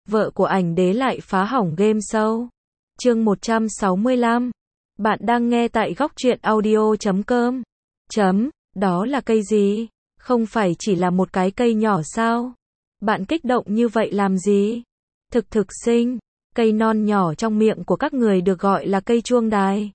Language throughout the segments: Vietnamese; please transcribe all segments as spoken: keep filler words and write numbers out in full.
vợ của ảnh đế lại phá hỏng game show. Chương một trăm sáu mươi lăm. Bạn đang nghe tại góc truyện audio chấm com. Chấm, đó là cây gì? Không phải chỉ là một cái cây nhỏ sao? Bạn kích động như vậy làm gì? Thực thực sinh, cây non nhỏ trong miệng của các người được gọi là cây chuông đài.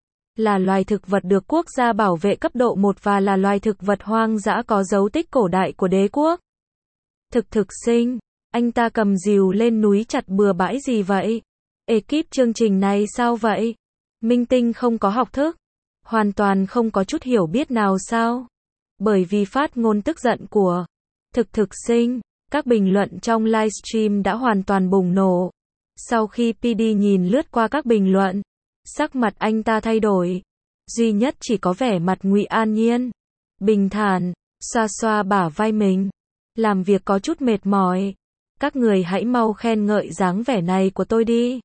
Là loài thực vật được quốc gia bảo vệ cấp độ một và là loài thực vật hoang dã có dấu tích cổ đại của đế quốc. Thực thực sinh, anh ta cầm rìu lên núi chặt bừa bãi gì vậy? Ekip chương trình này sao vậy? Minh tinh không có học thức, hoàn toàn không có chút hiểu biết nào sao? Bởi vì phát ngôn tức giận của thực thực sinh, các bình luận trong livestream đã hoàn toàn bùng nổ. Sau khi pê đê nhìn lướt qua các bình luận, sắc mặt anh ta thay đổi. Duy nhất chỉ có vẻ mặt Ngụy An Nhiên, bình thản, xoa xoa bả vai mình. Làm việc có chút mệt mỏi. Các người hãy mau khen ngợi dáng vẻ này của tôi đi.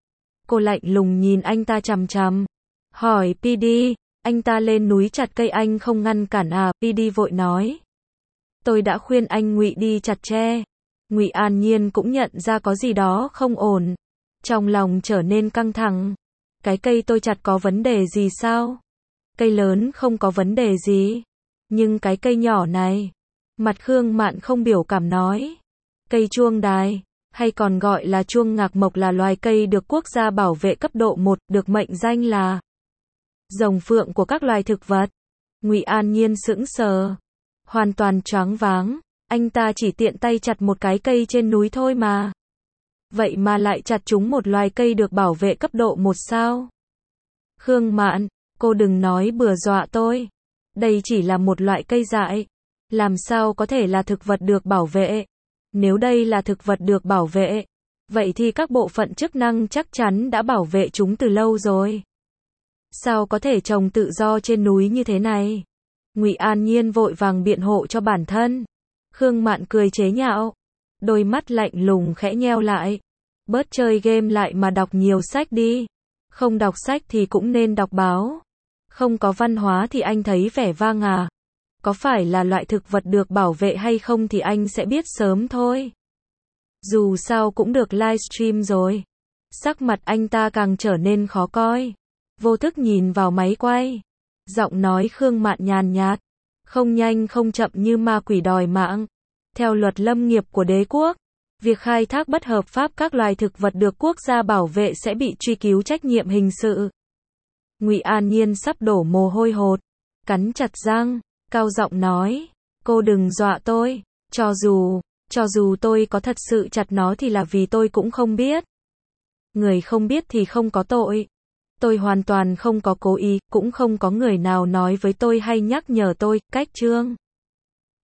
Cô lạnh lùng nhìn anh ta chằm chằm. Hỏi pê đê, anh ta lên núi chặt cây anh không ngăn cản à? pê đê vội nói. Tôi đã khuyên anh Ngụy đi chặt tre. Ngụy An Nhiên cũng nhận ra có gì đó không ổn. Trong lòng trở nên căng thẳng. Cái cây tôi chặt có vấn đề gì sao? Cây lớn không có vấn đề gì. Nhưng cái cây nhỏ này. Mặt Khương Mạn không biểu cảm nói. Cây chuông đài, hay còn gọi là chuông ngạc mộc là loài cây được quốc gia bảo vệ cấp độ một, được mệnh danh là rồng phượng của các loài thực vật. Ngụy An Nhiên sững sờ, hoàn toàn choáng váng, anh ta chỉ tiện tay chặt một cái cây trên núi thôi mà. Vậy mà lại chặt trúng một loài cây được bảo vệ cấp độ một sao? Khương Mạn, cô đừng nói bừa dọa tôi. Đây chỉ là một loại cây dại. Làm sao có thể là thực vật được bảo vệ? Nếu đây là thực vật được bảo vệ, vậy thì các bộ phận chức năng chắc chắn đã bảo vệ chúng từ lâu rồi. Sao có thể trồng tự do trên núi như thế này? Ngụy An Nhiên vội vàng biện hộ cho bản thân. Khương Mạn cười chế nhạo, đôi mắt lạnh lùng khẽ nheo lại. Bớt chơi game lại mà đọc nhiều sách đi. Không đọc sách thì cũng nên đọc báo. Không có văn hóa thì anh thấy vẻ vang à? Có phải là loại thực vật được bảo vệ hay không thì anh sẽ biết sớm thôi. Dù sao cũng được livestream rồi. Sắc mặt anh ta càng trở nên khó coi. Vô thức nhìn vào máy quay. Giọng nói Khương Mạn nhàn nhạt. Không nhanh không chậm như ma quỷ đòi mạng. Theo luật lâm nghiệp của đế quốc, việc khai thác bất hợp pháp các loài thực vật được quốc gia bảo vệ sẽ bị truy cứu trách nhiệm hình sự. Ngụy An Nhiên sắp đổ mồ hôi hột. Cắn chặt răng. Cao giọng nói, cô đừng dọa tôi, cho dù, cho dù tôi có thật sự chặt nó thì là vì tôi cũng không biết. Người không biết thì không có tội. Tôi hoàn toàn không có cố ý, cũng không có người nào nói với tôi hay nhắc nhở tôi, cách chương.